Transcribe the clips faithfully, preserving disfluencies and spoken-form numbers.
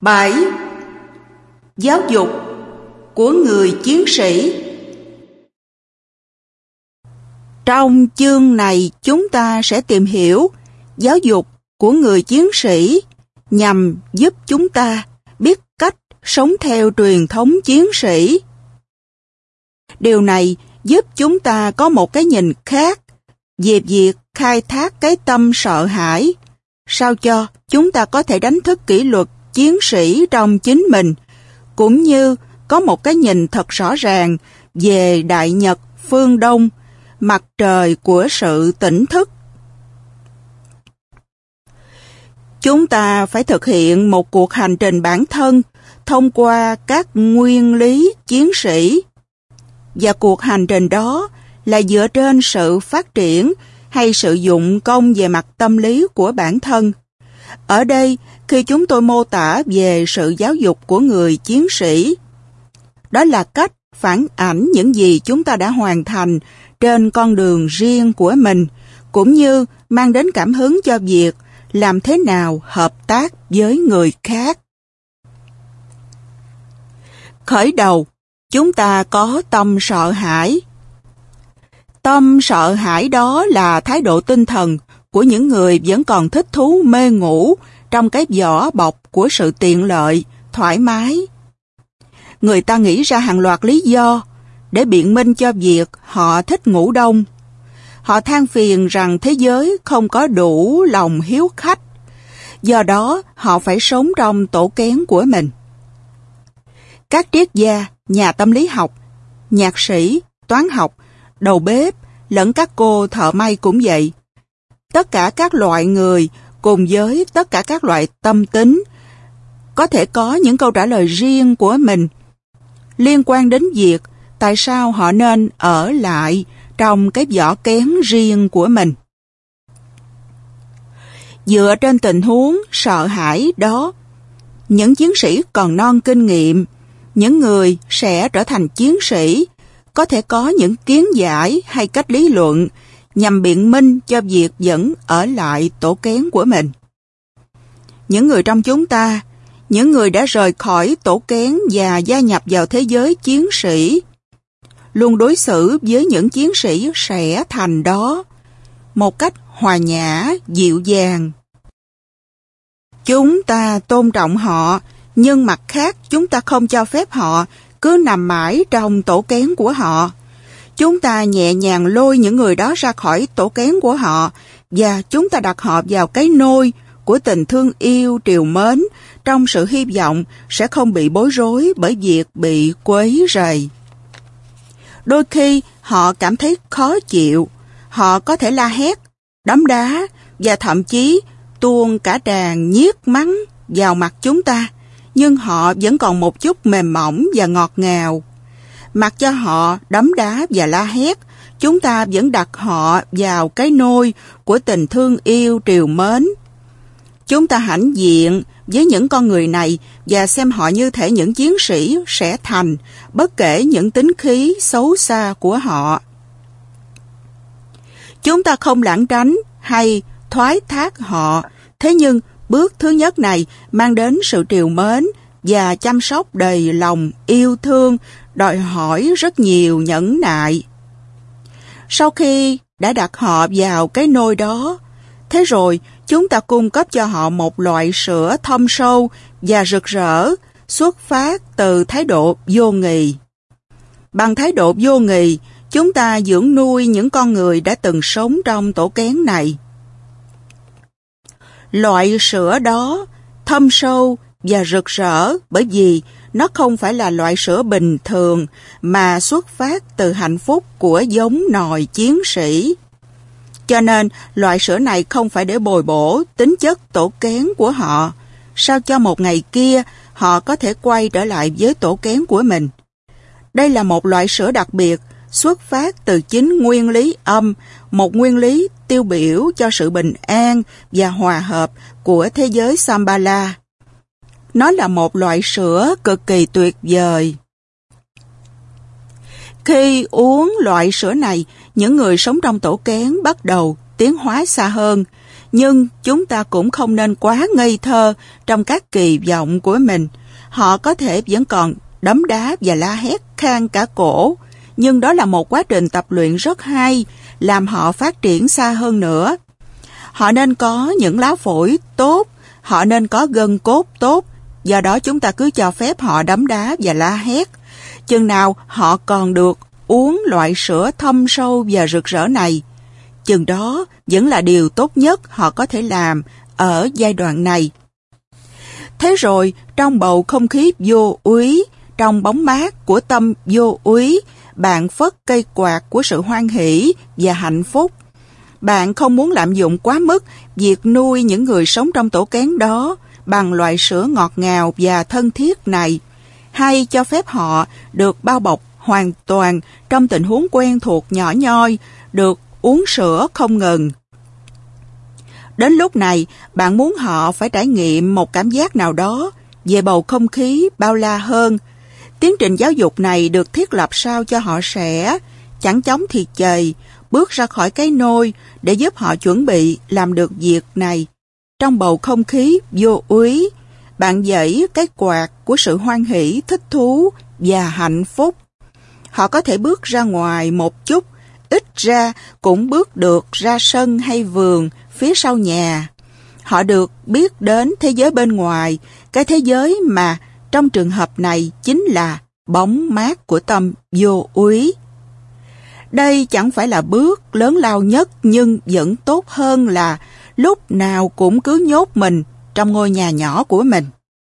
bảy. Giáo dục của người chiến sĩ. Trong chương này chúng ta sẽ tìm hiểu giáo dục của người chiến sĩ nhằm giúp chúng ta biết cách sống theo truyền thống chiến sĩ. Điều này giúp chúng ta có một cái nhìn khác về việc khai thác cái tâm sợ hãi, sao cho chúng ta có thể đánh thức kỷ luật chiến sĩ trong chính mình, cũng như có một cái nhìn thật rõ ràng về Đại Nhật phương Đông, mặt trời của sự tỉnh thức. Chúng ta phải thực hiện một cuộc hành trình bản thân thông qua các nguyên lý chiến sĩ, và cuộc hành trình đó là dựa trên sự phát triển hay sự dụng công về mặt tâm lý của bản thân. Ở đây, khi chúng tôi mô tả về sự giáo dục của người chiến sĩ, đó là cách phản ảnh những gì chúng ta đã hoàn thành trên con đường riêng của mình, cũng như mang đến cảm hứng cho việc làm thế nào hợp tác với người khác. Khởi đầu, chúng ta có tâm sợ hãi. Tâm sợ hãi đó là thái độ tinh thần của những người vẫn còn thích thú mê ngủ trong cái vỏ bọc của sự tiện lợi, thoải mái. Người ta nghĩ ra hàng loạt lý do để biện minh cho việc họ thích ngủ đông. Họ than phiền rằng thế giới không có đủ lòng hiếu khách, do đó họ phải sống trong tổ kén của mình. Các triết gia, nhà tâm lý học, nhạc sĩ, toán học, đầu bếp, lẫn các cô thợ may cũng vậy. Tất cả các loại người cùng với tất cả các loại tâm tính có thể có những câu trả lời riêng của mình liên quan đến việc tại sao họ nên ở lại trong cái vỏ kén riêng của mình. Dựa trên tình huống sợ hãi đó, những chiến sĩ còn non kinh nghiệm, những người sẽ trở thành chiến sĩ, có thể có những kiến giải hay cách lý luận nhằm biện minh cho việc vẫn ở lại tổ kén của mình. Những người trong chúng ta, những người đã rời khỏi tổ kén và gia nhập vào thế giới chiến sĩ, luôn đối xử với những chiến sĩ sẽ thành đó một cách hòa nhã, dịu dàng. Chúng ta tôn trọng họ, nhưng mặt khác chúng ta không cho phép họ cứ nằm mãi trong tổ kén của họ. Chúng ta nhẹ nhàng lôi những người đó ra khỏi tổ kén của họ, và chúng ta đặt họ vào cái nôi của tình thương yêu trìu mến, trong sự hy vọng sẽ không bị bối rối bởi việc bị quấy rầy. Đôi khi họ cảm thấy khó chịu, họ có thể la hét, đấm đá và thậm chí tuôn cả tràng nhiếc mắng vào mặt chúng ta, nhưng họ vẫn còn một chút mềm mỏng và ngọt ngào. Mặc cho họ đấm đá và la hét, chúng ta vẫn đặt họ vào cái nôi của tình thương yêu trìu mến. Chúng ta hãnh diện với những con người này và xem họ như thể những chiến sĩ sẽ thành, bất kể những tính khí xấu xa của họ. Chúng ta không lảng tránh hay thoái thác họ, thế nhưng bước thứ nhất này mang đến sự trìu mến và chăm sóc đầy lòng yêu thương, đòi hỏi rất nhiều nhẫn nại. Sau khi đã đặt họ vào cái nôi đó, thế rồi chúng ta cung cấp cho họ một loại sữa thâm sâu và rực rỡ, xuất phát từ thái độ vô nghi. Bằng thái độ vô nghi, chúng ta dưỡng nuôi những con người đã từng sống trong tổ kén này. Loại sữa đó thâm sâu và rực rỡ bởi vì nó không phải là loại sữa bình thường mà xuất phát từ hạnh phúc của giống nòi chiến sĩ. Cho nên, loại sữa này không phải để bồi bổ tính chất tổ kén của họ, sao cho một ngày kia họ có thể quay trở lại với tổ kén của mình. Đây là một loại sữa đặc biệt, xuất phát từ chính nguyên lý âm, một nguyên lý tiêu biểu cho sự bình an và hòa hợp của thế giới Shambhala. Nó là một loại sữa cực kỳ tuyệt vời. Khi uống loại sữa này, những người sống trong tổ kén bắt đầu tiến hóa xa hơn, Nhưng chúng ta cũng không nên quá ngây thơ trong các kỳ vọng của mình. Họ có thể vẫn còn đấm đá và la hét khang cả cổ, nhưng đó là một quá trình tập luyện rất hay, làm họ phát triển xa hơn nữa. Họ nên có những lá phổi tốt, họ nên có gân cốt tốt, do đó chúng ta cứ cho phép họ đấm đá và la hét. Chừng nào họ còn được uống loại sữa thâm sâu và rực rỡ này, chừng đó vẫn là điều tốt nhất họ có thể làm ở giai đoạn này. Thế rồi, trong bầu không khí vô úy, trong bóng mát của tâm vô úy, bạn phất cây quạt của sự hoan hỷ và hạnh phúc. Bạn không muốn lạm dụng quá mức việc nuôi những người sống trong tổ kén đó bằng loại sữa ngọt ngào và thân thiết này, hay cho phép họ được bao bọc hoàn toàn trong tình huống quen thuộc nhỏ nhoi, được uống sữa không ngừng. Đến lúc này, bạn muốn họ phải trải nghiệm một cảm giác nào đó về bầu không khí bao la hơn. Tiến trình giáo dục này được thiết lập sao cho họ sẽ chẳng chóng thì chời bước ra khỏi cái nôi để giúp họ chuẩn bị làm được việc này. Trong bầu không khí vô úy, bạn giãy cái quạt của sự hoan hỷ, thích thú và hạnh phúc. Họ có thể bước ra ngoài một chút, ít ra cũng bước được ra sân hay vườn phía sau nhà. Họ được biết đến thế giới bên ngoài, cái thế giới mà trong trường hợp này chính là bóng mát của tâm vô úy. Đây chẳng phải là bước lớn lao nhất, nhưng vẫn tốt hơn là lúc nào cũng cứ nhốt mình trong ngôi nhà nhỏ của mình.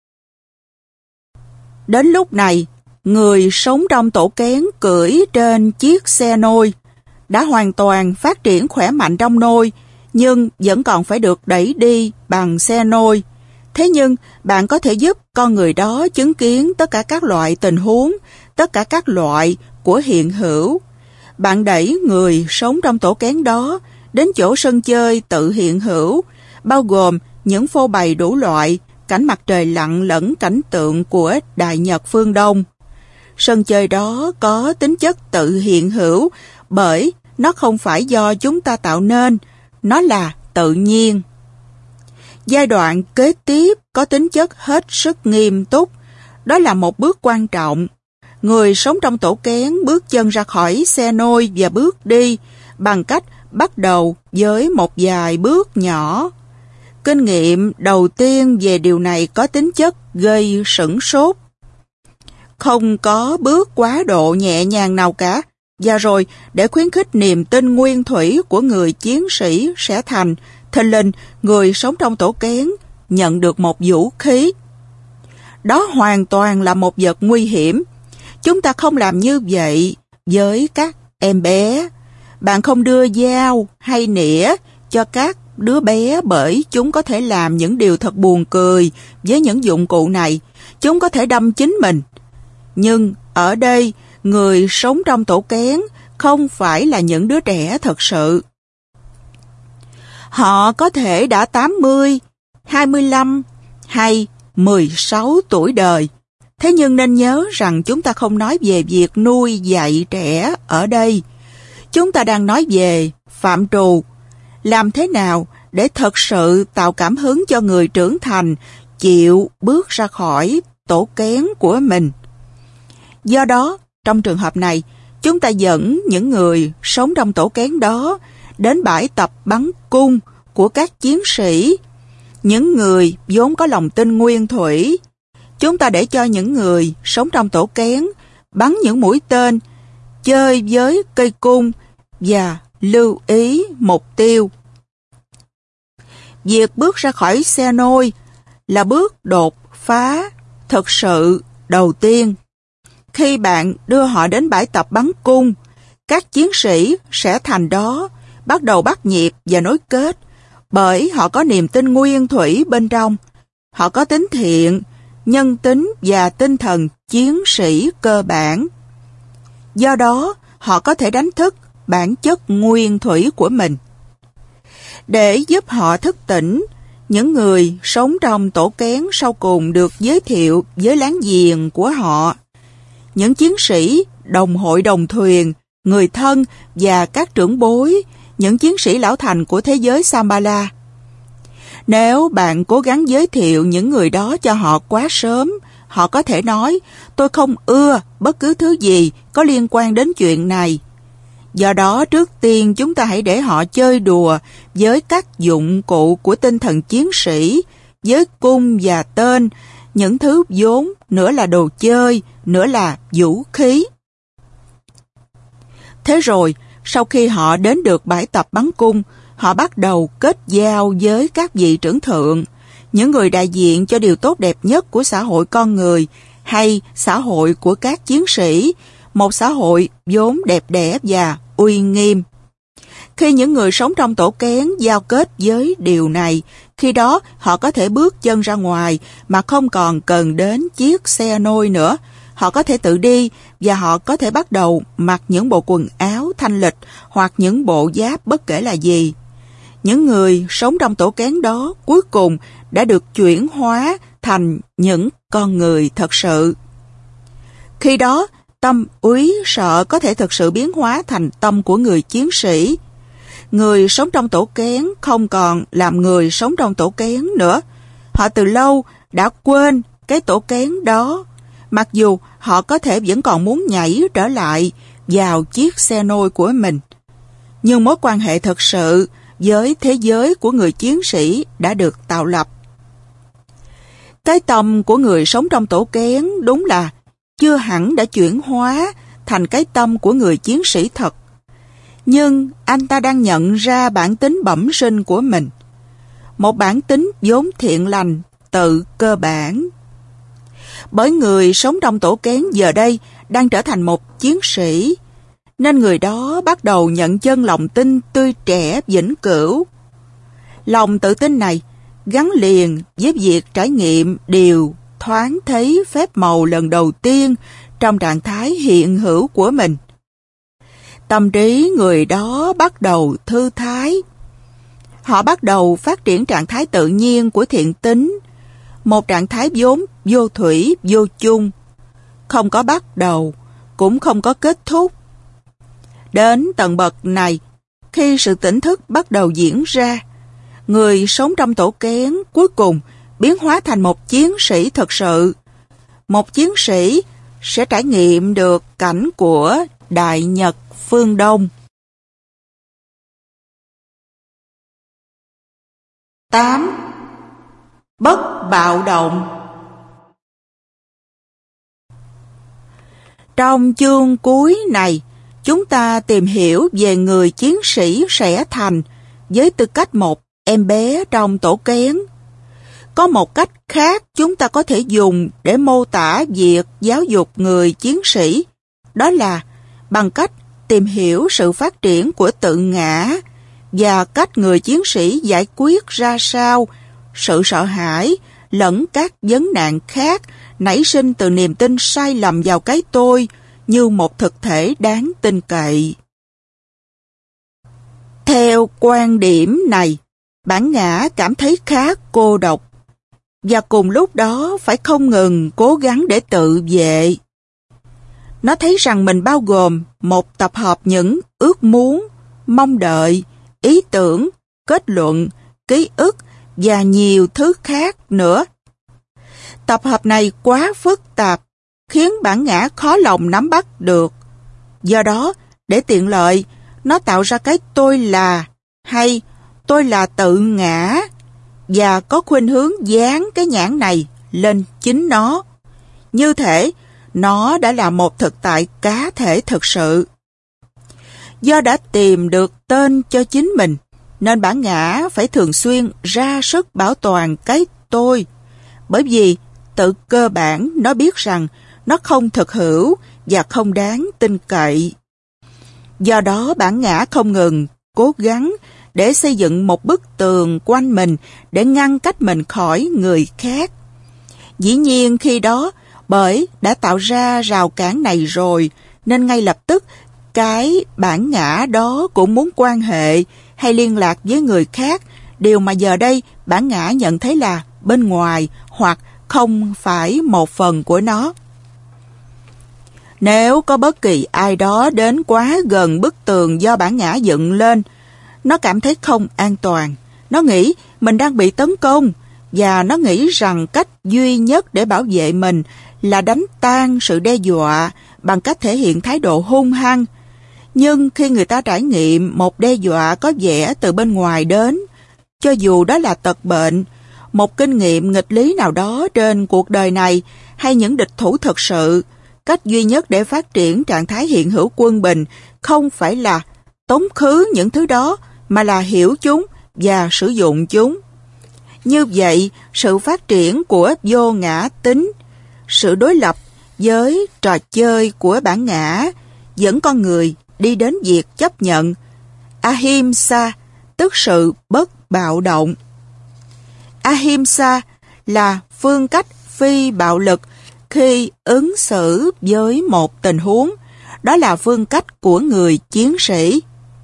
Đến lúc này, người sống trong tổ kén cưỡi trên chiếc xe nôi đã hoàn toàn phát triển khỏe mạnh trong nôi, nhưng vẫn còn phải được đẩy đi bằng xe nôi. Thế nhưng, bạn có thể giúp con người đó chứng kiến tất cả các loại tình huống, tất cả các loại của hiện hữu. Bạn đẩy người sống trong tổ kén đó đến chỗ sân chơi tự hiện hữu, bao gồm những phô bày đủ loại, cảnh mặt trời lặn lẫn cảnh tượng của Đại Nhật phương Đông. Sân chơi đó có tính chất tự hiện hữu bởi nó không phải do chúng ta tạo nên, nó là tự nhiên. Giai đoạn kế tiếp có tính chất hết sức nghiêm túc, đó là một bước quan trọng. Người sống trong tổ kén bước chân ra khỏi xe nôi và bước đi bằng cách bắt đầu với một vài bước nhỏ. Kinh nghiệm đầu tiên về điều này có tính chất gây sửng sốt. Không có bước quá độ nhẹ nhàng nào cả, và rồi để khuyến khích niềm tin nguyên thủy của người chiến sĩ sẽ thành, thình lình người sống trong tổ kén nhận được một vũ khí. Đó hoàn toàn là một vật nguy hiểm. Chúng ta không làm như vậy với các em bé. Bạn không đưa dao hay nĩa cho các đứa bé bởi chúng có thể làm những điều thật buồn cười với những dụng cụ này. Chúng có thể đâm chính mình. Nhưng ở đây, người sống trong tổ kén không phải là những đứa trẻ thật sự. Họ có thể đã tám mươi, hai mươi lăm hay mười sáu tuổi đời. Thế nhưng nên nhớ rằng chúng ta không nói về việc nuôi dạy trẻ ở đây. Chúng ta đang nói về phạm trù. Làm thế nào để thật sự tạo cảm hứng cho người trưởng thành chịu bước ra khỏi tổ kén của mình. Do đó, trong trường hợp này, chúng ta dẫn những người sống trong tổ kén đó đến bãi tập bắn cung của các chiến sĩ, những người vốn có lòng tin nguyên thủy. Chúng ta để cho những người sống trong tổ kén bắn những mũi tên, chơi với cây cung và lưu ý mục tiêu. Việc bước ra khỏi xe nôi là bước đột phá thực sự đầu tiên. Khi bạn đưa họ đến bãi tập bắn cung, các chiến sĩ sẽ thành đó, bắt đầu bắt nhịp và nối kết, bởi họ có niềm tin nguyên thủy bên trong. Họ có tính thiện, nhân tính và tinh thần chiến sĩ cơ bản. Do đó, họ có thể đánh thức bản chất nguyên thủy của mình. Để giúp họ thức tỉnh, những người sống trong tổ kén sau cùng được giới thiệu với láng giềng của họ. Những chiến sĩ, đồng hội đồng thuyền, người thân và các trưởng bối, những chiến sĩ lão thành của thế giới Shambhala. Nếu bạn cố gắng giới thiệu những người đó cho họ quá sớm, họ có thể nói, tôi không ưa bất cứ thứ gì có liên quan đến chuyện này. Do đó, trước tiên chúng ta hãy để họ chơi đùa với các dụng cụ của tinh thần chiến sĩ, với cung và tên, những thứ vốn nửa là đồ chơi, nửa là vũ khí. Thế rồi, sau khi họ đến được bãi tập bắn cung, họ bắt đầu kết giao với các vị trưởng thượng, những người đại diện cho điều tốt đẹp nhất của xã hội con người hay xã hội của các chiến sĩ, một xã hội vốn đẹp đẽ và uy nghiêm. Khi những người sống trong tổ kén giao kết với điều này, khi đó họ có thể bước chân ra ngoài mà không còn cần đến chiếc xe nôi nữa. Họ có thể tự đi và họ có thể bắt đầu mặc những bộ quần áo thanh lịch hoặc những bộ giáp bất kể là gì. Những người sống trong tổ kén đó cuối cùng đã được chuyển hóa thành những con người thật sự. Khi đó, tâm úy sợ có thể thực sự biến hóa thành tâm của người chiến sĩ. Người sống trong tổ kén không còn làm người sống trong tổ kén nữa. Họ từ lâu đã quên cái tổ kén đó, mặc dù họ có thể vẫn còn muốn nhảy trở lại vào chiếc xe nôi của mình. Nhưng mối quan hệ thật sự với thế giới của người chiến sĩ đã được tạo lập. Cái tâm của người sống trong tổ kén đúng là chưa hẳn đã chuyển hóa thành cái tâm của người chiến sĩ thật. Nhưng anh ta đang nhận ra bản tính bẩm sinh của mình. Một bản tính vốn thiện lành, tự cơ bản. Bởi người sống trong tổ kén giờ đây đang trở thành một chiến sĩ, nên người đó bắt đầu nhận chân lòng tin tươi trẻ vĩnh cửu. Lòng tự tin này gắn liền với việc trải nghiệm điều thoáng thấy phép màu lần đầu tiên trong trạng thái hiện hữu của mình. Tâm trí người đó bắt đầu thư thái. Họ bắt đầu phát triển trạng thái tự nhiên của thiện tính, một trạng thái vốn vô thủy, vô chung, không có bắt đầu, cũng không có kết thúc. Đến tầng bậc này, khi sự tỉnh thức bắt đầu diễn ra, người sống trong tổ kén cuối cùng biến hóa thành một chiến sĩ thực sự. Một chiến sĩ sẽ trải nghiệm được cảnh của Đại Nhật phương Đông. tám. Bất bạo động. Trong chương cuối này, chúng ta tìm hiểu về người chiến sĩ sẽ thành với tư cách một em bé trong tổ kén. Có một cách khác chúng ta có thể dùng để mô tả việc giáo dục người chiến sĩ, đó là bằng cách tìm hiểu sự phát triển của tự ngã và cách người chiến sĩ giải quyết ra sao sự sợ hãi lẫn các vấn nạn khác nảy sinh từ niềm tin sai lầm vào cái tôi như một thực thể đáng tin cậy. Theo quan điểm này, bản ngã cảm thấy khá cô độc và cùng lúc đó phải không ngừng cố gắng để tự vệ. Nó thấy rằng mình bao gồm một tập hợp những ước muốn, mong đợi, ý tưởng, kết luận, ký ức và nhiều thứ khác nữa. Tập hợp này quá phức tạp, khiến bản ngã khó lòng nắm bắt được. Do đó, để tiện lợi, nó tạo ra cái tôi là hay tôi là tự ngã và có khuynh hướng dán cái nhãn này lên chính nó. Như thể nó đã là một thực tại cá thể thực sự. Do đã tìm được tên cho chính mình, nên bản ngã phải thường xuyên ra sức bảo toàn cái tôi, bởi vì tự cơ bản nó biết rằng nó không thực hữu và không đáng tin cậy. Do đó bản ngã không ngừng cố gắng để xây dựng một bức tường quanh mình để ngăn cách mình khỏi người khác. Dĩ nhiên khi đó, bởi đã tạo ra rào cản này rồi, nên ngay lập tức cái bản ngã đó cũng muốn quan hệ hay liên lạc với người khác, điều mà giờ đây bản ngã nhận thấy là bên ngoài hoặc không phải một phần của nó. Nếu có bất kỳ ai đó đến quá gần bức tường do bản ngã dựng lên, nó cảm thấy không an toàn. Nó nghĩ mình đang bị tấn công, và nó nghĩ rằng cách duy nhất để bảo vệ mình là đánh tan sự đe dọa bằng cách thể hiện thái độ hung hăng. Nhưng khi người ta trải nghiệm một đe dọa có vẻ từ bên ngoài đến, cho dù đó là tật bệnh, một kinh nghiệm nghịch lý nào đó trên cuộc đời này hay những địch thủ thực sự, cách duy nhất để phát triển trạng thái hiện hữu quân bình không phải là tống khứ những thứ đó, mà là hiểu chúng và sử dụng chúng. Như vậy, sự phát triển của vô ngã tính, sự đối lập với trò chơi của bản ngã, dẫn con người đi đến việc chấp nhận ahimsa, tức sự bất bạo động. Ahimsa là phương cách phi bạo lực khi ứng xử với một tình huống. Đó là phương cách của người chiến sĩ.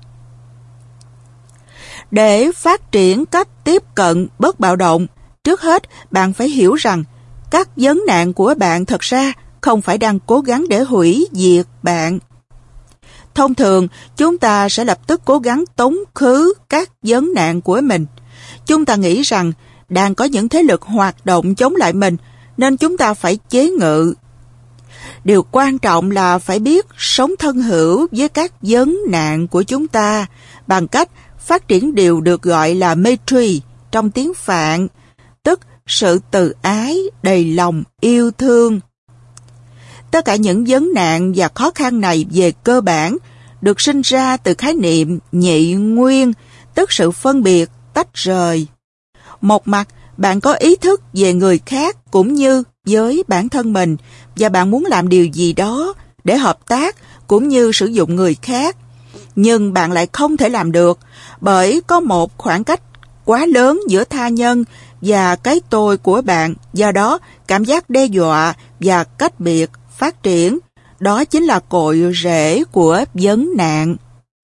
Để phát triển cách tiếp cận bất bạo động, trước hết bạn phải hiểu rằng các vấn nạn của bạn thật ra không phải đang cố gắng để hủy diệt bạn. Thông thường, chúng ta sẽ lập tức cố gắng tống khứ các vấn nạn của mình. Chúng ta nghĩ rằng đang có những thế lực hoạt động chống lại mình, nên chúng ta phải chế ngự. Điều quan trọng là phải biết sống thân hữu với các vấn nạn của chúng ta bằng cách phát triển điều được gọi là Maitri trong tiếng Phạn, tức sự từ ái, đầy lòng, yêu thương. Tất cả những vấn nạn và khó khăn này về cơ bản được sinh ra từ khái niệm nhị nguyên, tức sự phân biệt, tách rời. Một mặt, bạn có ý thức về người khác cũng như với bản thân mình, và bạn muốn làm điều gì đó để hợp tác cũng như sử dụng người khác. Nhưng bạn lại không thể làm được bởi có một khoảng cách quá lớn giữa tha nhân và cái tôi của bạn. Do đó, cảm giác đe dọa và cách biệt phát triển. Đó chính là cội rễ của vấn nạn.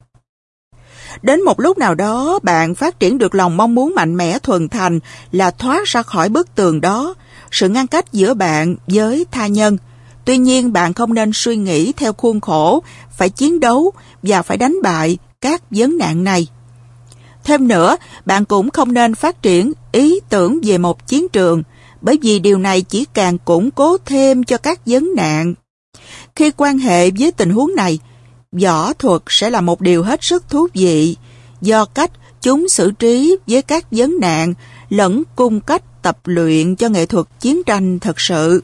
Đến một lúc nào đó, bạn phát triển được lòng mong muốn mạnh mẽ thuần thành là thoát ra khỏi bức tường đó, sự ngăn cách giữa bạn với tha nhân. Tuy nhiên, bạn không nên suy nghĩ theo khuôn khổ, phải chiến đấu và phải đánh bại các vấn nạn này. Thêm nữa, bạn cũng không nên phát triển ý tưởng về một chiến trường, bởi vì điều này chỉ càng củng cố thêm cho các vấn nạn. Khi quan hệ với tình huống này, võ thuật sẽ là một điều hết sức thú vị, do cách chúng xử trí với các vấn nạn lẫn cung cách tập luyện cho nghệ thuật chiến tranh thật sự.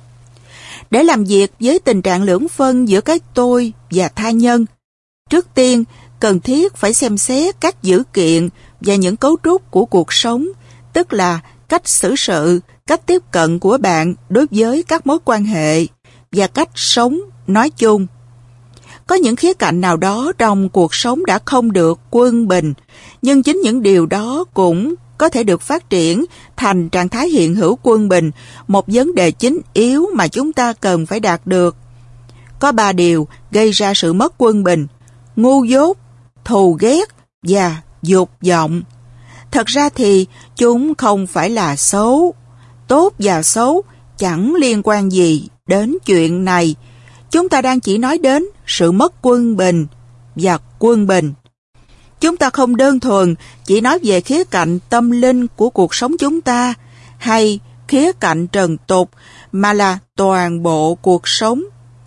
Để làm việc với tình trạng lưỡng phân giữa cái tôi và tha nhân, trước tiên cần thiết phải xem xét các dữ kiện và những cấu trúc của cuộc sống, tức là cách xử sự, cách tiếp cận của bạn đối với các mối quan hệ và cách sống nói chung. Có những khía cạnh nào đó trong cuộc sống đã không được quân bình, nhưng chính những điều đó cũng có thể được phát triển thành trạng thái hiện hữu quân bình, một vấn đề chính yếu mà chúng ta cần phải đạt được. Có ba điều gây ra sự mất quân bình: ngu dốt, thù ghét và dục vọng. Thật ra thì chúng không phải là xấu. Tốt và xấu chẳng liên quan gì đến chuyện này. Chúng ta đang chỉ nói đến sự mất quân bình và quân bình. Chúng ta không đơn thuần chỉ nói về khía cạnh tâm linh của cuộc sống chúng ta hay khía cạnh trần tục, mà là toàn bộ cuộc sống.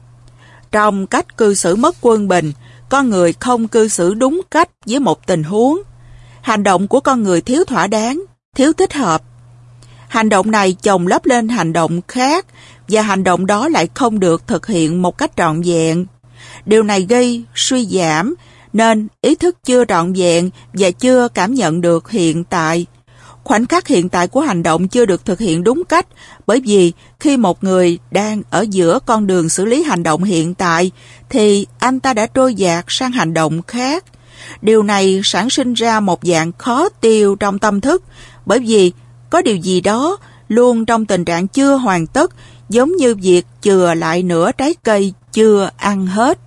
Trong cách cư xử mất quân bình, con người không cư xử đúng cách với một tình huống. Hành động của con người thiếu thỏa đáng, thiếu thích hợp. Hành động này chồng lấp lên hành động khác, và hành động đó lại không được thực hiện một cách trọn vẹn. Điều này gây suy giảm, nên ý thức chưa trọn vẹn và chưa cảm nhận được hiện tại. Khoảnh khắc hiện tại của hành động chưa được thực hiện đúng cách, bởi vì khi một người đang ở giữa con đường xử lý hành động hiện tại, thì anh ta đã trôi dạt sang hành động khác. Điều này sản sinh ra một dạng khó tiêu trong tâm thức, bởi vì có điều gì đó luôn trong tình trạng chưa hoàn tất, giống như việc chừa lại nửa trái cây chưa ăn hết.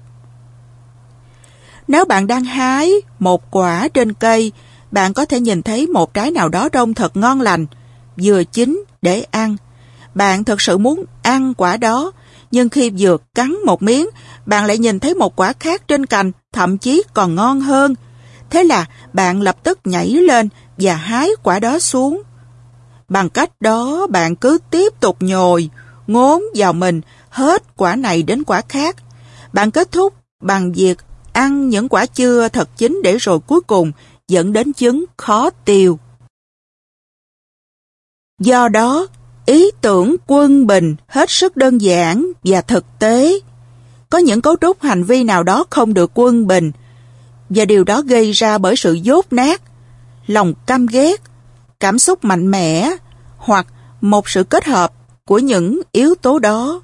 Nếu bạn đang hái một quả trên cây, bạn có thể nhìn thấy một trái nào đó trông thật ngon lành, vừa chín để ăn. Bạn thực sự muốn ăn quả đó, nhưng khi vừa cắn một miếng, bạn lại nhìn thấy một quả khác trên cành, thậm chí còn ngon hơn. Thế là bạn lập tức nhảy lên và hái quả đó xuống. Bằng cách đó bạn cứ tiếp tục nhồi, ngốn vào mình hết quả này đến quả khác. Bạn kết thúc bằng việc ăn những quả chưa thật chín để rồi cuối cùng dẫn đến chứng khó tiêu. Do đó, ý tưởng quân bình hết sức đơn giản và thực tế. Có những cấu trúc hành vi nào đó không được quân bình, và điều đó gây ra bởi sự dốt nát, lòng căm ghét, cảm xúc mạnh mẽ, hoặc một sự kết hợp của những yếu tố đó.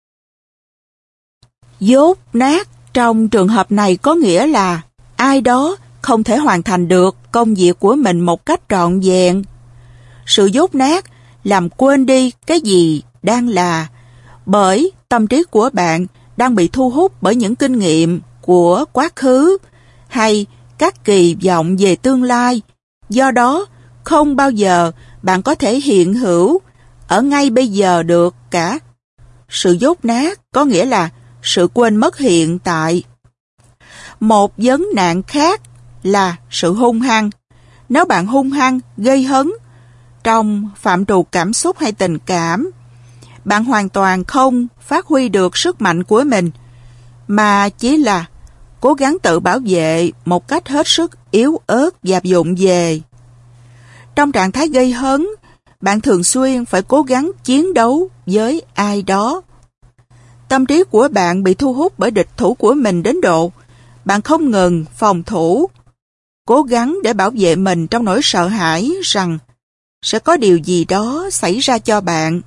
Dốt nát trong trường hợp này có nghĩa là ai đó không thể hoàn thành được công việc của mình một cách trọn vẹn. Sự dốt nát làm quên đi cái gì đang là, bởi tâm trí của bạn đang bị thu hút bởi những kinh nghiệm của quá khứ hay các kỳ vọng về tương lai. Do đó, không bao giờ bạn có thể hiện hữu ở ngay bây giờ được cả. Sự dốt nát có nghĩa là sự quên mất hiện tại. Một vấn nạn khác là sự hung hăng. Nếu bạn hung hăng, gây hấn trong phạm trù cảm xúc hay tình cảm, bạn hoàn toàn không phát huy được sức mạnh của mình, mà chỉ là cố gắng tự bảo vệ một cách hết sức yếu ớt và vụng về. Trong trạng thái gây hấn, bạn thường xuyên phải cố gắng chiến đấu với ai đó. Tâm trí của bạn bị thu hút bởi địch thủ của mình đến độ bạn không ngừng phòng thủ, cố gắng để bảo vệ mình trong nỗi sợ hãi rằng sẽ có điều gì đó xảy ra cho bạn.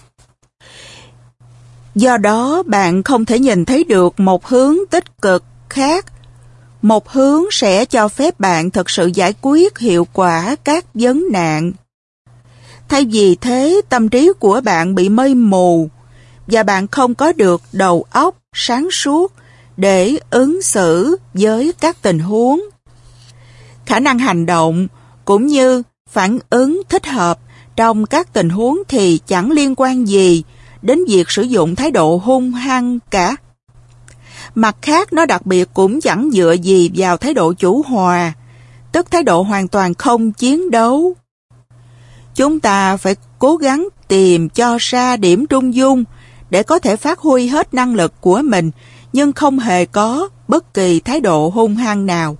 Do đó, bạn không thể nhìn thấy được một hướng tích cực khác, một hướng sẽ cho phép bạn thực sự giải quyết hiệu quả các vấn nạn. Thay vì thế, tâm trí của bạn bị mây mù và bạn không có được đầu óc sáng suốt để ứng xử với các tình huống. Khả năng hành động cũng như phản ứng thích hợp trong các tình huống thì chẳng liên quan gì đến việc sử dụng thái độ hung hăng cả. Mặt khác, nó đặc biệt cũng chẳng dựa gì vào thái độ chủ hòa, tức thái độ hoàn toàn không chiến đấu. Chúng ta phải cố gắng tìm cho ra điểm trung dung để có thể phát huy hết năng lực của mình, nhưng không hề có bất kỳ thái độ hung hăng nào.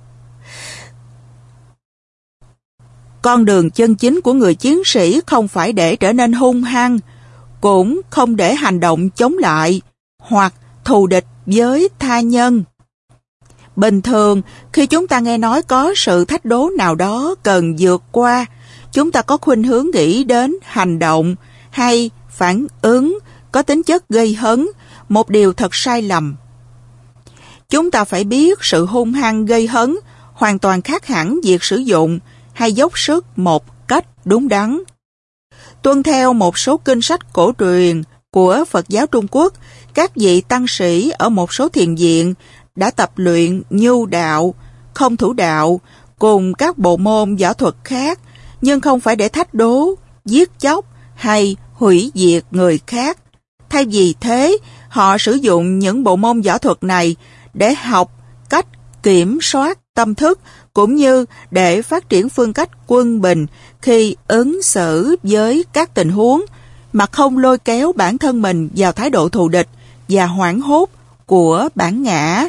Con đường chân chính của người chiến sĩ không phải để trở nên hung hăng, cũng không để hành động chống lại hoặc thù địch với tha nhân. Bình thường, khi chúng ta nghe nói có sự thách đố nào đó cần vượt qua, chúng ta có khuynh hướng nghĩ đến hành động hay phản ứng có tính chất gây hấn, một điều thật sai lầm. Chúng ta phải biết sự hung hăng gây hấn hoàn toàn khác hẳn việc sử dụng hay dốc sức một cách đúng đắn. Tuân theo một số kinh sách cổ truyền của Phật giáo Trung Quốc, các vị tăng sĩ ở một số thiền viện đã tập luyện nhu đạo, không thủ đạo cùng các bộ môn võ thuật khác, nhưng không phải để thách đố, giết chóc hay hủy diệt người khác. Thay vì thế, họ sử dụng những bộ môn võ thuật này để học cách kiểm soát tâm thức cũng như để phát triển phương cách quân bình khi ứng xử với các tình huống mà không lôi kéo bản thân mình vào thái độ thù địch và hoảng hốt của bản ngã.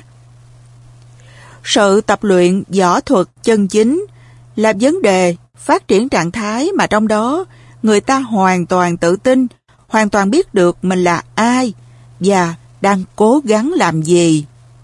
Sự tập luyện võ thuật chân chính là vấn đề phát triển trạng thái mà trong đó người ta hoàn toàn tự tin, hoàn toàn biết được mình là ai và đang cố gắng làm gì.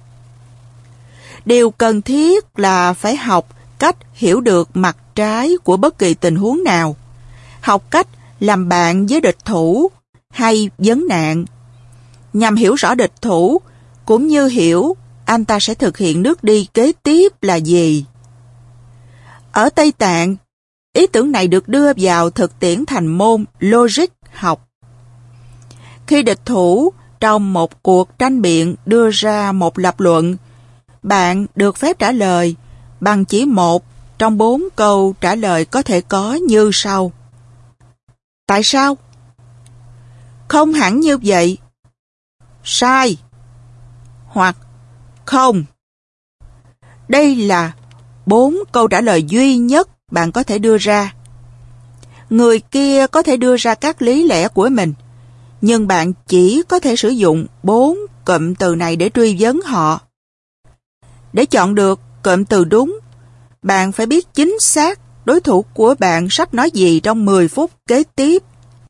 Điều cần thiết là phải học cách hiểu được mặt trái của bất kỳ tình huống nào, học cách làm bạn với địch thủ hay vấn nạn. Nhằm hiểu rõ địch thủ, cũng như hiểu anh ta sẽ thực hiện bước đi kế tiếp là gì. Ở Tây Tạng, ý tưởng này được đưa vào thực tiễn thành môn logic học. Khi địch thủ trong một cuộc tranh biện đưa ra một lập luận, bạn được phép trả lời bằng chỉ một trong bốn câu trả lời có thể có như sau. Tại sao? Không hẳn như vậy. Sai. Hoặc không. Đây là bốn câu trả lời duy nhất bạn có thể đưa ra. Người kia có thể đưa ra các lý lẽ của mình, nhưng bạn chỉ có thể sử dụng bốn cụm từ này để truy vấn họ. Để chọn được cụm từ đúng, bạn phải biết chính xác đối thủ của bạn sắp nói gì trong mười phút kế tiếp.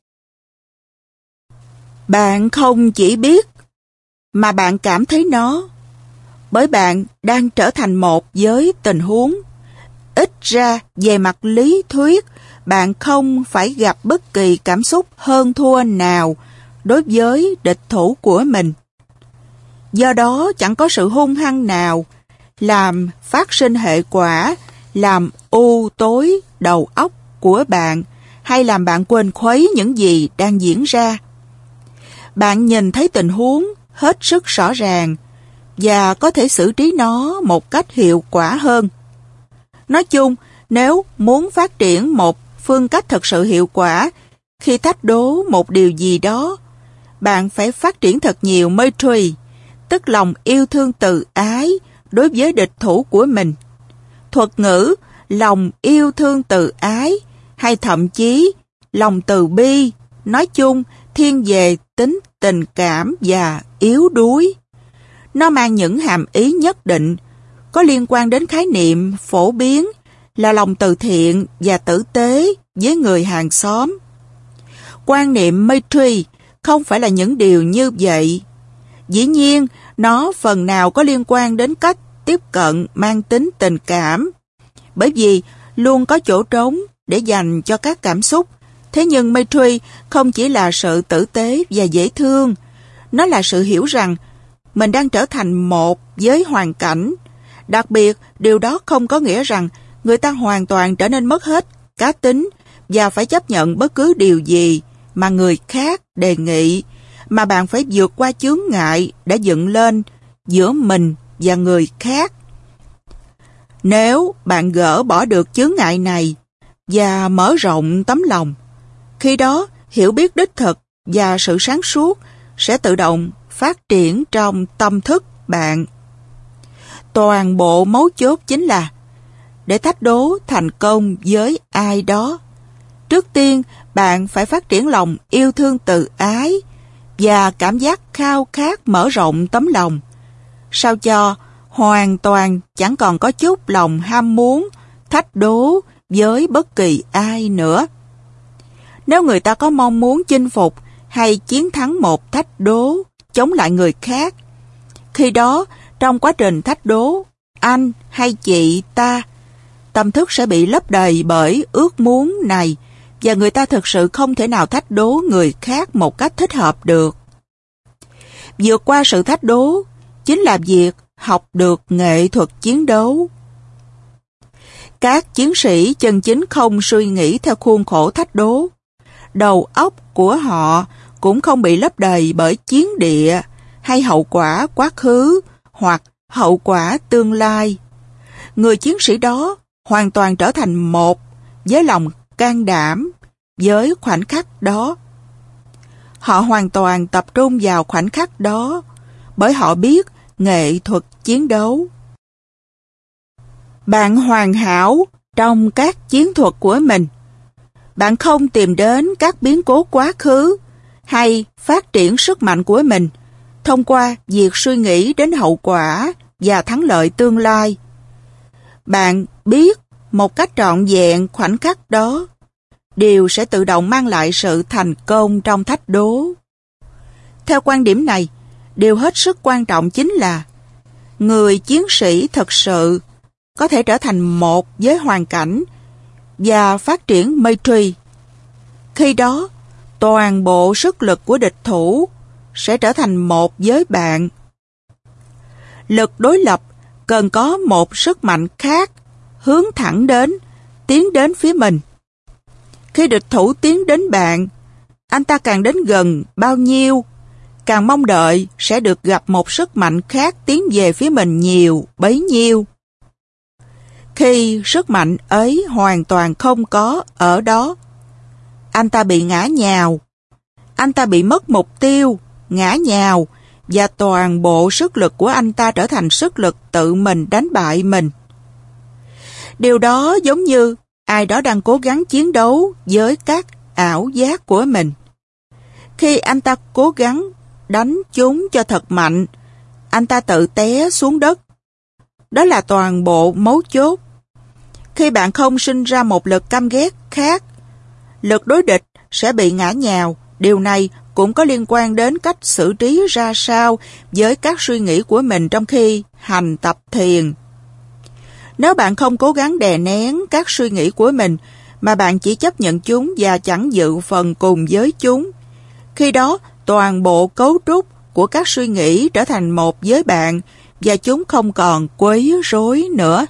Bạn không chỉ biết, mà bạn cảm thấy nó, bởi bạn đang trở thành một với tình huống. Ít ra, về mặt lý thuyết, bạn không phải gặp bất kỳ cảm xúc hơn thua nào đối với địch thủ của mình. Do đó, chẳng có sự hung hăng nào làm phát sinh hệ quả, làm u tối đầu óc của bạn hay làm bạn quên khuấy những gì đang diễn ra. Bạn nhìn thấy tình huống hết sức rõ ràng và có thể xử trí nó một cách hiệu quả hơn. Nói chung, nếu muốn phát triển một phương cách thật sự hiệu quả khi thách đố một điều gì đó, bạn phải phát triển thật nhiều Maitri, tức lòng yêu thương từ ái đối với địch thủ của mình. Thuật ngữ lòng yêu thương từ ái hay thậm chí lòng từ bi nói chung thiên về tính tình cảm và yếu đuối. Nó mang những hàm ý nhất định, có liên quan đến khái niệm phổ biến là lòng từ thiện và tử tế với người hàng xóm. Quan niệm Maitri không phải là những điều như vậy. Dĩ nhiên, nó phần nào có liên quan đến cách tiếp cận mang tính tình cảm, bởi vì luôn có chỗ trống để dành cho các cảm xúc. Thế nhưng Maitri không chỉ là sự tử tế và dễ thương, nó là sự hiểu rằng mình đang trở thành một với hoàn cảnh. Đặc biệt, điều đó không có nghĩa rằng người ta hoàn toàn trở nên mất hết cá tính và phải chấp nhận bất cứ điều gì mà người khác đề nghị, mà bạn phải vượt qua chướng ngại đã dựng lên giữa mình và người khác. Nếu bạn gỡ bỏ được chướng ngại này và mở rộng tấm lòng, khi đó hiểu biết đích thực và sự sáng suốt sẽ tự động phát triển trong tâm thức bạn. Toàn bộ mấu chốt chính là để thách đố thành công với ai đó, trước tiên bạn phải phát triển lòng yêu thương từ ái và cảm giác khao khát mở rộng tấm lòng, sao cho hoàn toàn chẳng còn có chút lòng ham muốn thách đố với bất kỳ ai nữa. Nếu người ta có mong muốn chinh phục hay chiến thắng một thách đố chống lại người khác, khi đó trong quá trình thách đố, anh hay chị ta, tâm thức sẽ bị lấp đầy bởi ước muốn này và người ta thực sự không thể nào thách đố người khác một cách thích hợp được. Vượt qua sự thách đố chính là việc học được nghệ thuật chiến đấu. Các chiến sĩ chân chính không suy nghĩ theo khuôn khổ thách đố. Đầu óc của họ cũng không bị lấp đầy bởi chiến địa hay hậu quả quá khứ hoặc hậu quả tương lai. Người chiến sĩ đó hoàn toàn trở thành một với lòng can đảm, với khoảnh khắc đó. Họ hoàn toàn tập trung vào khoảnh khắc đó bởi họ biết nghệ thuật chiến đấu. Bạn hoàn hảo trong các chiến thuật của mình. Bạn không tìm đến các biến cố quá khứ hay phát triển sức mạnh của mình thông qua việc suy nghĩ đến hậu quả và thắng lợi tương lai. Bạn biết một cách trọn vẹn khoảnh khắc đó, điều sẽ tự động mang lại sự thành công trong thách đố. Theo quan điểm này, điều hết sức quan trọng chính là người chiến sĩ thực sự có thể trở thành một với hoàn cảnh và phát triển Maitri. Khi đó, toàn bộ sức lực của địch thủ sẽ trở thành một với bạn. Lực đối lập cần có một sức mạnh khác hướng thẳng đến, tiến đến phía mình. Khi địch thủ tiến đến bạn, anh ta càng đến gần bao nhiêu, càng mong đợi sẽ được gặp một sức mạnh khác tiến về phía mình nhiều bấy nhiêu. Khi sức mạnh ấy hoàn toàn không có ở đó, anh ta bị ngã nhào, anh ta bị mất mục tiêu, ngã nhào, và toàn bộ sức lực của anh ta trở thành sức lực tự mình đánh bại mình. Điều đó giống như ai đó đang cố gắng chiến đấu với các ảo giác của mình. Khi anh ta cố gắng đánh chúng cho thật mạnh, anh ta tự té xuống đất. Đó là toàn bộ mấu chốt. Khi bạn không sinh ra một lực căm ghét khác, lực đối địch sẽ bị ngã nhào. Điều này cũng có liên quan đến cách xử trí ra sao với các suy nghĩ của mình trong khi hành tập thiền. Nếu bạn không cố gắng đè nén các suy nghĩ của mình, mà bạn chỉ chấp nhận chúng và chẳng dự phần cùng với chúng, khi đó toàn bộ cấu trúc của các suy nghĩ trở thành một với bạn và chúng không còn quấy rối nữa.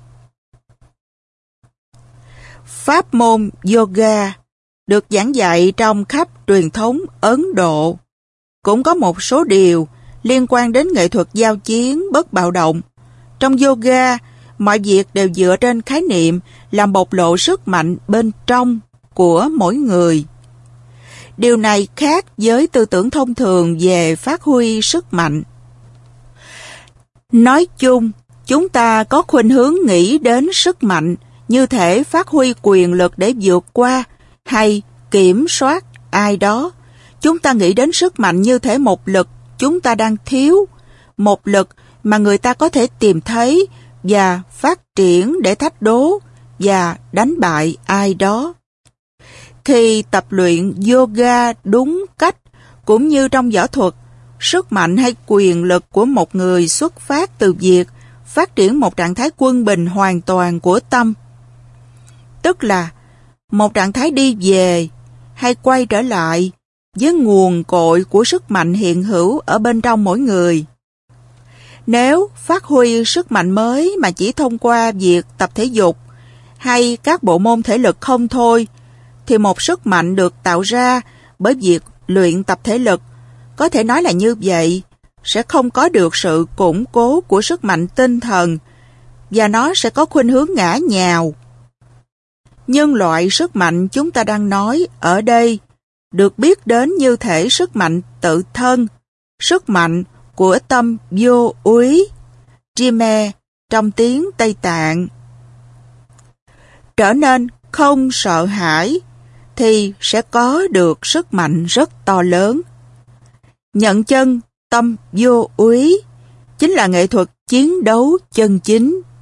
Pháp môn yoga được giảng dạy trong khắp truyền thống Ấn Độ. Cũng có một số điều liên quan đến nghệ thuật giao chiến bất bạo động. Trong yoga, mọi việc đều dựa trên khái niệm làm bộc lộ sức mạnh bên trong của mỗi người. Điều này khác với tư tưởng thông thường về phát huy sức mạnh. Nói chung, chúng ta có khuynh hướng nghĩ đến sức mạnh như thể phát huy quyền lực để vượt qua hay kiểm soát ai đó. Chúng ta nghĩ đến sức mạnh như thể một lực chúng ta đang thiếu, một lực mà người ta có thể tìm thấy và phát triển để thách đố và đánh bại ai đó. Khi tập luyện yoga đúng cách, cũng như trong võ thuật, sức mạnh hay quyền lực của một người xuất phát từ việc phát triển một trạng thái quân bình hoàn toàn của tâm. Tức là một trạng thái đi về hay quay trở lại với nguồn cội của sức mạnh hiện hữu ở bên trong mỗi người. Nếu phát huy sức mạnh mới mà chỉ thông qua việc tập thể dục hay các bộ môn thể lực không thôi, thì một sức mạnh được tạo ra bởi việc luyện tập thể lực, có thể nói là như vậy, sẽ không có được sự củng cố của sức mạnh tinh thần và nó sẽ có khuynh hướng ngã nhào. Nhưng loại sức mạnh chúng ta đang nói ở đây được biết đến như thể sức mạnh tự thân, sức mạnh của tâm vô úy, Trime trong tiếng Tây Tạng. Trở nên không sợ hãi thì sẽ có được sức mạnh rất to lớn. Nhận chân tâm vô úy chính là nghệ thuật chiến đấu chân chính.